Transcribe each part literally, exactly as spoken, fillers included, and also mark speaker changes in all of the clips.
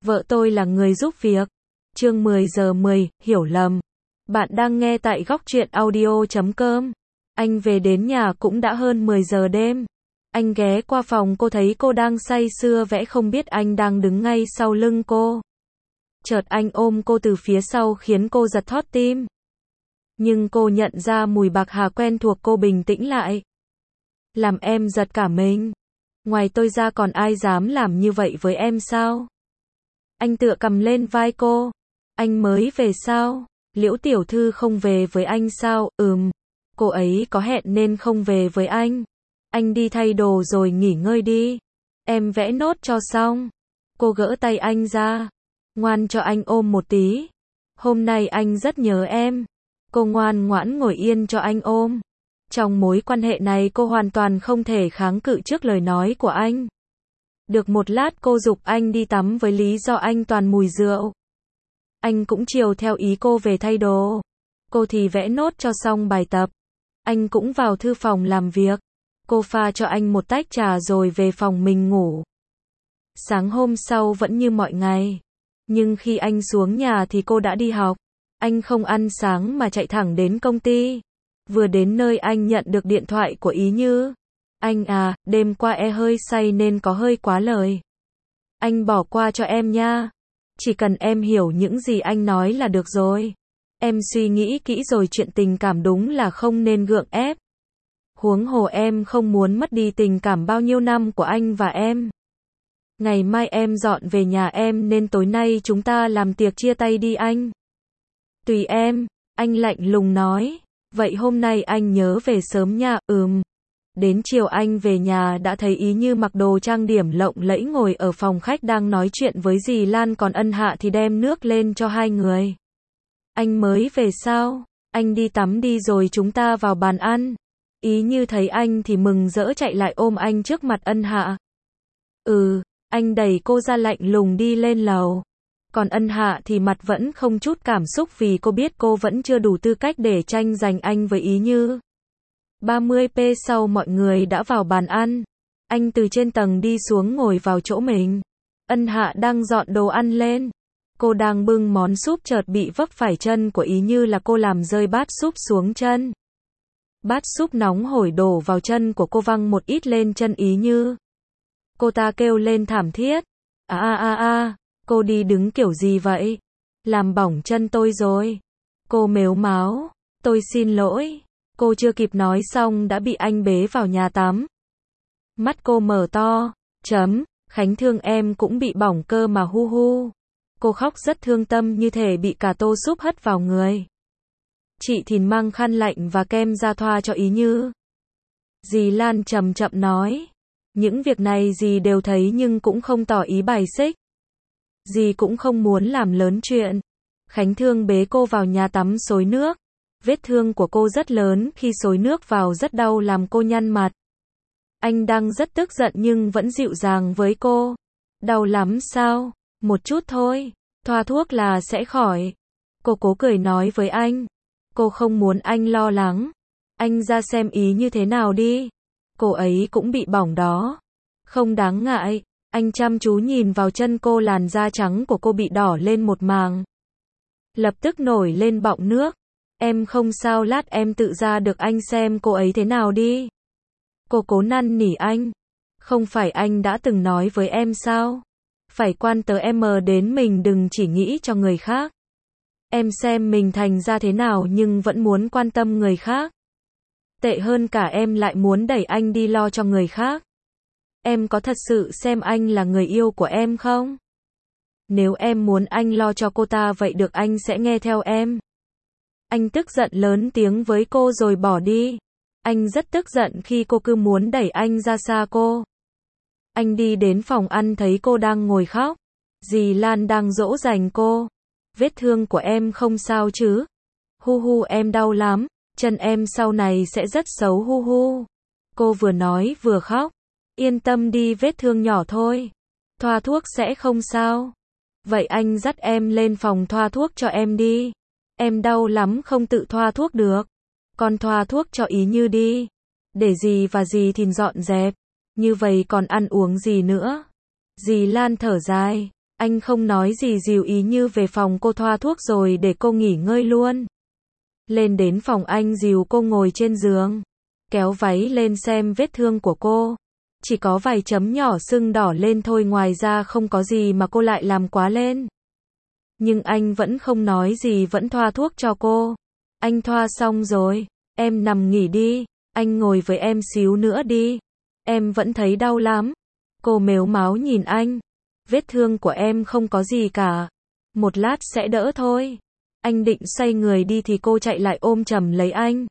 Speaker 1: Vợ tôi là người giúp việc. Chương mười giờ mười, hiểu lầm. Bạn đang nghe tại góc truyện audio chấm com. Anh về đến nhà cũng đã hơn mười giờ đêm. Anh ghé qua phòng cô thấy cô đang say sưa vẽ, không biết anh đang đứng ngay sau lưng cô. Chợt anh ôm cô từ phía sau khiến cô giật thót tim. Nhưng cô nhận ra mùi bạc hà quen thuộc, cô bình tĩnh lại. Làm em giật cả mình. Ngoài tôi ra còn ai dám làm như vậy với em sao? Anh tựa cầm lên vai cô. Anh mới về sao? Liễu tiểu thư không về với anh sao? Ừm. Cô ấy có hẹn nên không về với anh. Anh đi thay đồ rồi nghỉ ngơi đi. Em vẽ nốt cho xong. Cô gỡ tay anh ra. Ngoan cho anh ôm một tí. Hôm nay anh rất nhớ em. Cô ngoan ngoãn ngồi yên cho anh ôm. Trong mối quan hệ này cô hoàn toàn không thể kháng cự trước lời nói của anh. Được một lát cô giục anh đi tắm với lý do anh toàn mùi rượu. Anh cũng chiều theo ý cô về thay đồ. Cô thì vẽ nốt cho xong bài tập. Anh cũng vào thư phòng làm việc. Cô pha cho anh một tách trà rồi về phòng mình ngủ. Sáng hôm sau vẫn như mọi ngày. Nhưng khi anh xuống nhà thì cô đã đi học. Anh không ăn sáng mà chạy thẳng đến công ty. Vừa đến nơi anh nhận được điện thoại của Ý Như. Anh à, đêm qua e hơi say nên có hơi quá lời. Anh bỏ qua cho em nha. Chỉ cần em hiểu những gì anh nói là được rồi. Em suy nghĩ kỹ rồi, chuyện tình cảm đúng là không nên gượng ép. Huống hồ em không muốn mất đi tình cảm bao nhiêu năm của anh và em. Ngày mai em dọn về nhà em nên tối nay chúng ta làm tiệc chia tay đi anh. Tùy em, anh lạnh lùng nói. Vậy hôm nay anh nhớ về sớm nha. Ừm. Đến chiều anh về nhà đã thấy Ý Như mặc đồ trang điểm lộng lẫy ngồi ở phòng khách đang nói chuyện với dì Lan, còn Ân Hạ thì đem nước lên cho hai người. Anh mới về sao? Anh đi tắm đi rồi chúng ta vào bàn ăn. Ý Như thấy anh thì mừng rỡ chạy lại ôm anh trước mặt Ân Hạ. Ừ, anh đẩy cô ra lạnh lùng đi lên lầu. Còn Ân Hạ thì mặt vẫn không chút cảm xúc vì cô biết cô vẫn chưa đủ tư cách để tranh giành anh với Ý Như. ba mươi phút sau mọi người đã vào bàn ăn. Anh từ trên tầng đi xuống ngồi vào chỗ mình. Ân Hạ đang dọn đồ ăn lên. Cô đang bưng món súp chợt bị vấp phải chân của Ý Như, là cô làm rơi bát súp xuống chân. Bát súp nóng hổi đổ vào chân của cô, văng một ít lên chân Ý Như. Cô ta kêu lên thảm thiết. À à à à, cô đi đứng kiểu gì vậy? Làm bỏng chân tôi rồi. Cô mếu máo. Tôi xin lỗi. Cô chưa kịp nói xong đã bị anh bế vào nhà tắm. Mắt cô mở to. Chấm, Khánh thương em cũng bị bỏng cơ mà, hu hu. Cô khóc rất thương tâm, như thể bị cả tô súp hất vào người. Chị Thìn mang khăn lạnh và kem ra thoa cho Ý Như. Dì Lan chậm chậm nói. Những việc này dì đều thấy nhưng cũng không tỏ ý bài xích. Dì cũng không muốn làm lớn chuyện. Khánh thương bế cô vào nhà tắm xối nước. Vết thương của cô rất lớn, khi xối nước vào rất đau làm cô nhăn mặt. Anh đang rất tức giận nhưng vẫn dịu dàng với cô. Đau lắm sao? Một chút thôi. Thoa thuốc là sẽ khỏi. Cô cố cười nói với anh. Cô không muốn anh lo lắng. Anh ra xem Ý như thế nào đi. Cô ấy cũng bị bỏng đó. Không đáng ngại. Anh chăm chú nhìn vào chân cô, làn da trắng của cô bị đỏ lên một màng. Lập tức nổi lên bọng nước. Em không sao, lát em tự ra được, anh xem cô ấy thế nào đi. Cô cố năn nỉ anh. Không phải anh đã từng nói với em sao? Phải quan tới em đến mình, đừng chỉ nghĩ cho người khác. Em xem mình thành ra thế nào nhưng vẫn muốn quan tâm người khác. Tệ hơn cả, em lại muốn đẩy anh đi lo cho người khác. Em có thật sự xem anh là người yêu của em không? Nếu em muốn anh lo cho cô ta vậy được, anh sẽ nghe theo em. Anh tức giận lớn tiếng với cô rồi bỏ đi. Anh rất tức giận khi cô cứ muốn đẩy anh ra xa cô. Anh đi đến phòng ăn thấy cô đang ngồi khóc. Dì Lan đang dỗ dành cô. Vết thương của em không sao chứ? Hu hu, em đau lắm. Chân em sau này sẽ rất xấu, hu hu. Cô vừa nói vừa khóc. Yên tâm đi, vết thương nhỏ thôi. Thoa thuốc sẽ không sao. Vậy anh dắt em lên phòng thoa thuốc cho em đi. Em đau lắm không tự thoa thuốc được. Con thoa thuốc cho Ý Như đi. Để dì và dì Thìn dọn dẹp. Như vậy còn ăn uống gì nữa? Dì Lan thở dài. Anh không nói gì dìu ý Như về phòng cô thoa thuốc rồi để cô nghỉ ngơi luôn. Lên đến phòng anh dìu cô ngồi trên giường, kéo váy lên xem vết thương của cô. Chỉ có vài chấm nhỏ sưng đỏ lên thôi, ngoài ra không có gì mà cô lại làm quá lên. Nhưng anh vẫn không nói gì, vẫn thoa thuốc cho cô. Anh thoa xong rồi, em nằm nghỉ đi, anh ngồi với em xíu nữa đi. Em vẫn thấy đau lắm. Cô mếu máo nhìn anh. Vết thương của em không có gì cả. Một lát sẽ đỡ thôi. Anh định xoay người đi thì cô chạy lại ôm chầm lấy anh.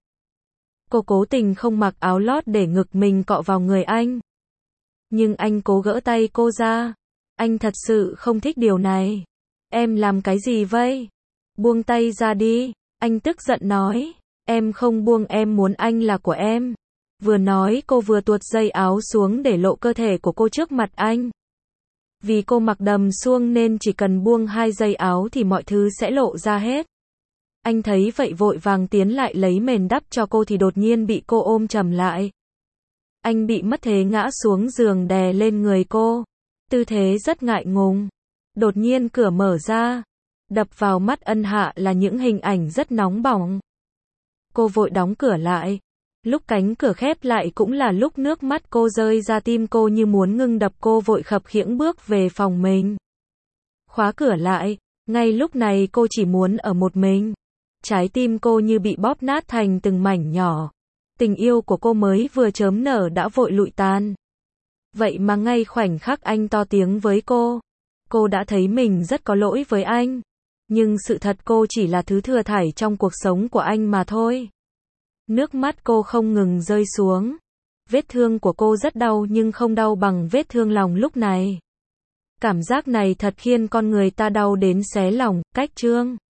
Speaker 1: Cô cố tình không mặc áo lót để ngực mình cọ vào người anh. Nhưng anh cố gỡ tay cô ra. Anh thật sự không thích điều này. Em làm cái gì vậy? Buông tay ra đi. Anh tức giận nói. Em không buông, em muốn anh là của em. Vừa nói cô vừa tuột dây áo xuống để lộ cơ thể của cô trước mặt anh. Vì cô mặc đầm suông nên chỉ cần buông hai dây áo thì mọi thứ sẽ lộ ra hết. Anh thấy vậy vội vàng tiến lại lấy mền đắp cho cô thì đột nhiên bị cô ôm chầm lại. Anh bị mất thế ngã xuống giường đè lên người cô. Tư thế rất ngại ngùng. Đột nhiên cửa mở ra. Đập vào mắt Ân Hạ là những hình ảnh rất nóng bỏng. Cô vội đóng cửa lại. Lúc cánh cửa khép lại cũng là lúc nước mắt cô rơi ra, tim cô như muốn ngưng đập, cô vội khập khiễng bước về phòng mình. Khóa cửa lại, ngay lúc này cô chỉ muốn ở một mình. Trái tim cô như bị bóp nát thành từng mảnh nhỏ. Tình yêu của cô mới vừa chớm nở đã vội lụi tan. Vậy mà ngay khoảnh khắc anh to tiếng với cô, cô đã thấy mình rất có lỗi với anh. Nhưng sự thật cô chỉ là thứ thừa thải trong cuộc sống của anh mà thôi. Nước mắt cô không ngừng rơi xuống. Vết thương của cô rất đau nhưng không đau bằng vết thương lòng lúc này. Cảm giác này thật khiến con người ta đau đến xé lòng. Cách chương